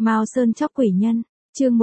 Mao Sơn chóc quỷ nhân, chương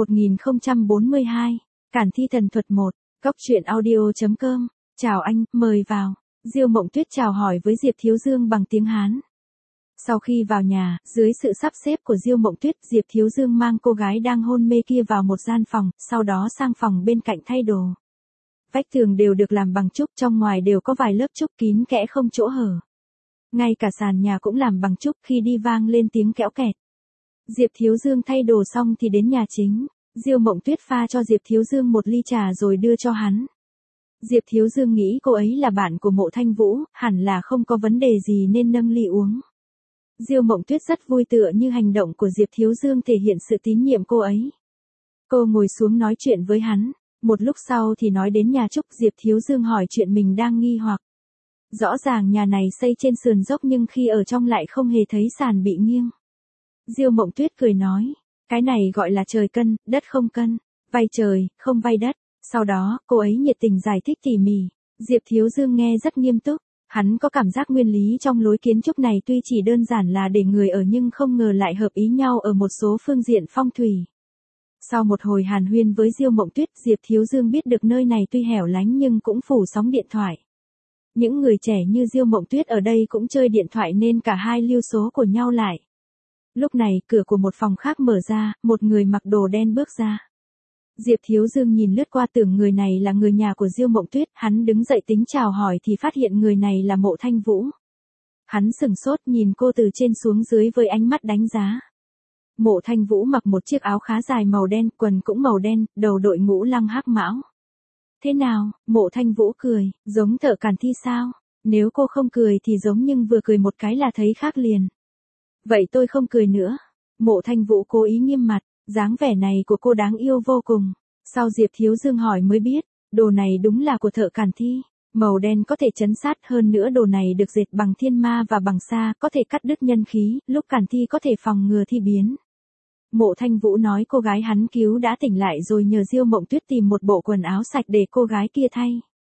1042, Cản thi thần thuật 1, Cóc truyện audio.com, chào anh, mời vào. Diêu Mộng Tuyết chào hỏi với Diệp Thiếu Dương bằng tiếng Hán. Sau khi vào nhà, dưới sự sắp xếp của Diêu Mộng Tuyết, Diệp Thiếu Dương mang cô gái đang hôn mê kia vào một gian phòng, sau đó sang phòng bên cạnh thay đồ. Vách tường đều được làm bằng trúc, trong ngoài đều có vài lớp trúc kín kẽ không chỗ hở. Ngay cả sàn nhà cũng làm bằng trúc, khi đi vang lên tiếng kẽo kẹt. Diệp Thiếu Dương thay đồ xong thì đến nhà chính. Diêu Mộng Tuyết pha cho Diệp Thiếu Dương một ly trà rồi đưa cho hắn. Diệp Thiếu Dương nghĩ cô ấy là bạn của Mộ Thanh Vũ, hẳn là không có vấn đề gì nên nâng ly uống. Diêu Mộng Tuyết rất vui, tựa như hành động của Diệp Thiếu Dương thể hiện sự tín nhiệm cô ấy. Cô ngồi xuống nói chuyện với hắn, một lúc sau thì nói đến nhà trúc. Diệp Thiếu Dương hỏi chuyện mình đang nghi hoặc. Rõ ràng nhà này xây trên sườn dốc nhưng khi ở trong lại không hề thấy sàn bị nghiêng. Diêu Mộng Tuyết cười nói, cái này gọi là trời cân, đất không cân, vay trời, không vay đất. Sau đó, cô ấy nhiệt tình giải thích tỉ mỉ. Diệp Thiếu Dương nghe rất nghiêm túc, hắn có cảm giác nguyên lý trong lối kiến trúc này tuy chỉ đơn giản là để người ở nhưng không ngờ lại hợp ý nhau ở một số phương diện phong thủy. Sau một hồi hàn huyên với Diêu Mộng Tuyết, Diệp Thiếu Dương biết được nơi này tuy hẻo lánh nhưng cũng phủ sóng điện thoại. Những người trẻ như Diêu Mộng Tuyết ở đây cũng chơi điện thoại nên cả hai lưu số của nhau lại. Lúc này, cửa của một phòng khác mở ra, một người mặc đồ đen bước ra. Diệp Thiếu Dương nhìn lướt qua tưởng người này là người nhà của Diêu Mộng Tuyết, hắn đứng dậy tính chào hỏi thì phát hiện người này là Mộ Thanh Vũ. Hắn sửng sốt nhìn cô từ trên xuống dưới với ánh mắt đánh giá. Mộ Thanh Vũ mặc một chiếc áo khá dài màu đen, quần cũng màu đen, đầu đội mũ lăng hắc mão. Thế nào? Mộ Thanh Vũ cười, giống Thợ Cản Thi sao? Nếu cô không cười thì giống, nhưng vừa cười một cái là thấy khác liền. Vậy tôi không cười nữa. Mộ Thanh Vũ cố ý nghiêm mặt, dáng vẻ này của cô đáng yêu vô cùng. Sau Diệp Thiếu Dương hỏi mới biết, đồ này đúng là của Thợ Cản Thi. Màu đen có thể trấn sát, hơn nữa đồ này được dệt bằng thiên ma và bằng sa, có thể cắt đứt nhân khí, lúc cản thi có thể phòng ngừa thi biến. Mộ Thanh Vũ nói cô gái hắn cứu đã tỉnh lại rồi nhờ Diêu Mộng Tuyết tìm một bộ quần áo sạch để cô gái kia thay.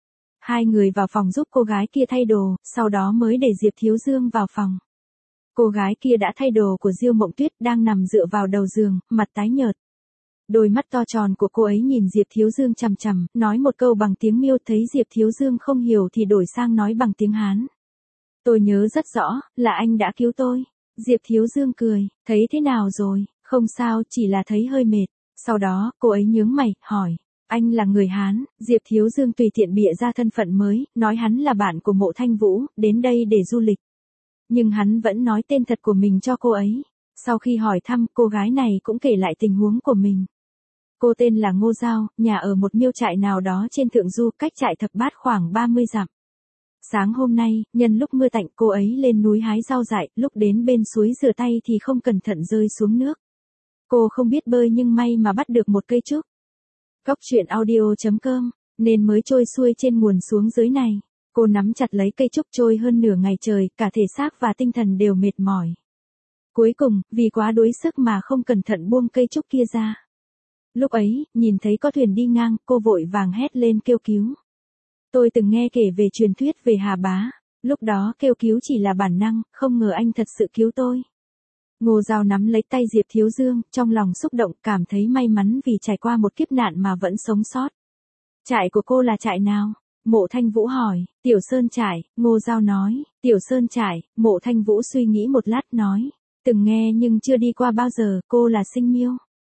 Hai người vào phòng giúp cô gái kia thay đồ, sau đó mới để Diệp Thiếu Dương vào phòng. Cô gái kia đã thay đồ của Diêu Mộng Tuyết, đang nằm dựa vào đầu giường, mặt tái nhợt. Đôi mắt to tròn của cô ấy nhìn Diệp Thiếu Dương chằm chằm, nói một câu bằng tiếng Miêu, thấy Diệp Thiếu Dương không hiểu thì đổi sang nói bằng tiếng Hán. Tôi nhớ rất rõ, là anh đã cứu tôi. Diệp Thiếu Dương cười, thấy thế nào rồi? Không sao, chỉ là thấy hơi mệt. Sau đó, cô ấy nhướng mày, hỏi, anh là người Hán? Diệp Thiếu Dương tùy tiện bịa ra thân phận mới, nói hắn là bạn của Mộ Thanh Vũ, đến đây để du lịch. Nhưng hắn vẫn nói tên thật của mình cho cô ấy. Sau khi hỏi thăm, cô gái này cũng kể lại tình huống của mình. Cô tên là Ngô Giao, nhà ở một miêu trại nào đó trên Thượng Du, cách trại Thập Bát khoảng 30 dặm. Sáng hôm nay, nhân lúc mưa tạnh, cô ấy lên núi hái rau dại, lúc đến bên suối rửa tay thì không cẩn thận rơi xuống nước. Cô không biết bơi nhưng may mà bắt được một cây trúc. Cóc truyện audio.com, nên mới trôi xuôi trên nguồn xuống dưới này. Cô nắm chặt lấy cây trúc trôi hơn nửa ngày trời, cả thể xác và tinh thần đều mệt mỏi. Cuối cùng, vì quá đuối sức mà không cẩn thận buông cây trúc kia ra. Lúc ấy, nhìn thấy có thuyền đi ngang, cô vội vàng hét lên kêu cứu. Tôi từng nghe kể về truyền thuyết về Hà Bá, lúc đó kêu cứu chỉ là bản năng, không ngờ anh thật sự cứu tôi. Ngô Giao nắm lấy tay Diệp Thiếu Dương, trong lòng xúc động, cảm thấy may mắn vì trải qua một kiếp nạn mà vẫn sống sót. Trại của cô là trại nào? Mộ Thanh Vũ hỏi. Tiểu Sơn trại, Ngô Giao nói. Tiểu Sơn trại, Mộ Thanh Vũ suy nghĩ một lát nói. Từng nghe nhưng chưa đi qua bao giờ, cô là Sinh Miêu.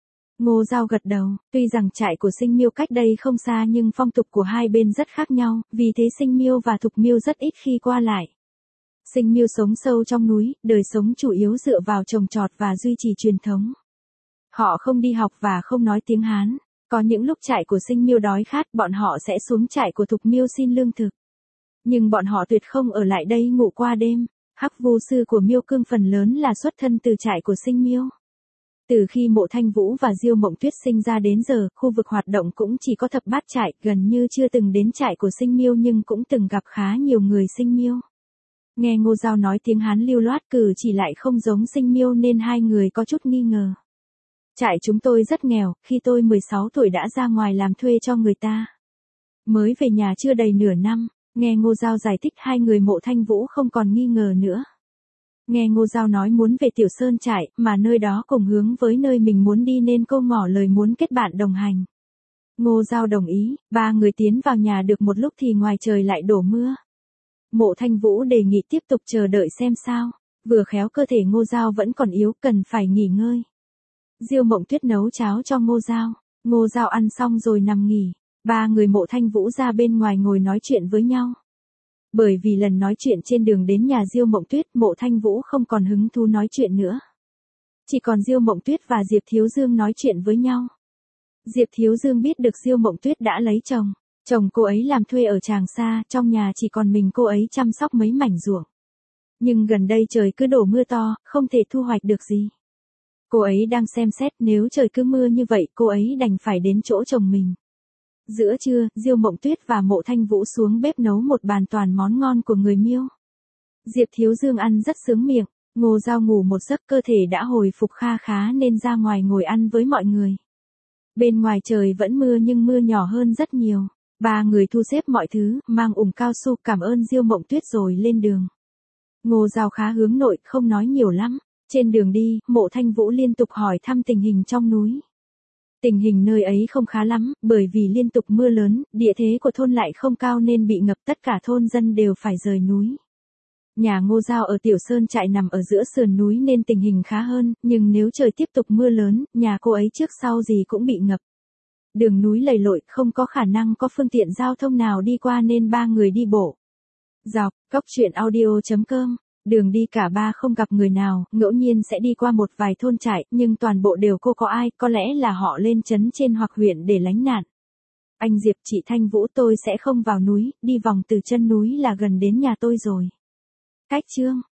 Ngô Giao gật đầu, tuy rằng trại của Sinh Miêu cách đây không xa nhưng phong tục của hai bên rất khác nhau, vì thế Sinh Miêu và Thục Miêu rất ít khi qua lại. Sinh Miêu sống sâu trong núi, đời sống chủ yếu dựa vào trồng trọt và duy trì truyền thống. Họ không đi học và không nói tiếng Hán. Có những lúc trại của Sinh Miêu đói khát, bọn họ sẽ xuống trại của Thục Miêu xin lương thực. Nhưng bọn họ tuyệt không ở lại đây ngủ qua đêm. Hắc Vu sư của Miêu Cương phần lớn là xuất thân từ trại của Sinh Miêu. Từ khi Mộ Thanh Vũ và Diêu Mộng Tuyết sinh ra đến giờ, khu vực hoạt động cũng chỉ có Thập Bát trại, gần như chưa từng đến trại của Sinh Miêu nhưng cũng từng gặp khá nhiều người Sinh Miêu. Nghe Ngô Giao nói tiếng Hán lưu loát, cử chỉ lại không giống Sinh Miêu nên hai người có chút nghi ngờ. Trại chúng tôi rất nghèo, khi tôi 16 tuổi đã ra ngoài làm thuê cho người ta. Mới về nhà chưa đầy nửa năm, nghe Ngô Giao giải thích hai người Mộ Thanh Vũ không còn nghi ngờ nữa. Nghe Ngô Giao nói muốn về Tiểu Sơn trại, mà nơi đó cùng hướng với nơi mình muốn đi nên cô ngỏ lời muốn kết bạn đồng hành. Ngô Giao đồng ý, ba người tiến vào nhà được một lúc thì ngoài trời lại đổ mưa. Mộ Thanh Vũ đề nghị tiếp tục chờ đợi xem sao, vừa khéo cơ thể Ngô Giao vẫn còn yếu cần phải nghỉ ngơi. Diêu Mộng Tuyết nấu cháo cho Ngô Giao ăn xong rồi nằm nghỉ, ba người Mộ Thanh Vũ ra bên ngoài ngồi nói chuyện với nhau. Bởi vì lần nói chuyện trên đường đến nhà Diêu Mộng Tuyết, Mộ Thanh Vũ không còn hứng thú nói chuyện nữa. Chỉ còn Diêu Mộng Tuyết và Diệp Thiếu Dương nói chuyện với nhau. Diệp Thiếu Dương biết được Diêu Mộng Tuyết đã lấy chồng. Chồng cô ấy làm thuê ở Tràng Sa, trong nhà chỉ còn mình cô ấy chăm sóc mấy mảnh ruộng. Nhưng gần đây trời cứ đổ mưa to, không thể thu hoạch được gì. Cô ấy đang xem xét nếu trời cứ mưa như vậy cô ấy đành phải đến chỗ chồng mình. Giữa trưa, Diêu Mộng Tuyết và Mộ Thanh Vũ xuống bếp nấu một bàn toàn món ngon của người Miêu. Diệp Thiếu Dương ăn rất sướng miệng, Ngô Giao ngủ một giấc cơ thể đã hồi phục kha khá nên ra ngoài ngồi ăn với mọi người. Bên ngoài trời vẫn mưa nhưng mưa nhỏ hơn rất nhiều. Ba người thu xếp mọi thứ, mang ủng cao su cảm ơn Diêu Mộng Tuyết rồi lên đường. Ngô Giao khá hướng nội, không nói nhiều lắm. Trên đường đi, Mộ Thanh Vũ liên tục hỏi thăm tình hình trong núi. Tình hình nơi ấy không khá lắm, bởi vì liên tục mưa lớn, địa thế của thôn lại không cao nên bị ngập, tất cả thôn dân đều phải rời núi. Nhà Ngô Giao ở Tiểu Sơn trại nằm ở giữa sườn núi nên tình hình khá hơn, nhưng nếu trời tiếp tục mưa lớn, nhà cô ấy trước sau gì cũng bị ngập. Đường núi lầy lội, không có khả năng có phương tiện giao thông nào đi qua nên ba người đi bộ. Dọc, Cóc Truyện Audio.com. Đường đi cả ba không gặp người nào, ngẫu nhiên sẽ đi qua một vài thôn trại, nhưng toàn bộ đều cô có ai, có lẽ là họ lên trấn trên hoặc huyện để lánh nạn. Anh Diệp, chị Thanh Vũ, tôi sẽ không vào núi, đi vòng từ chân núi là gần đến nhà tôi rồi. Cách chương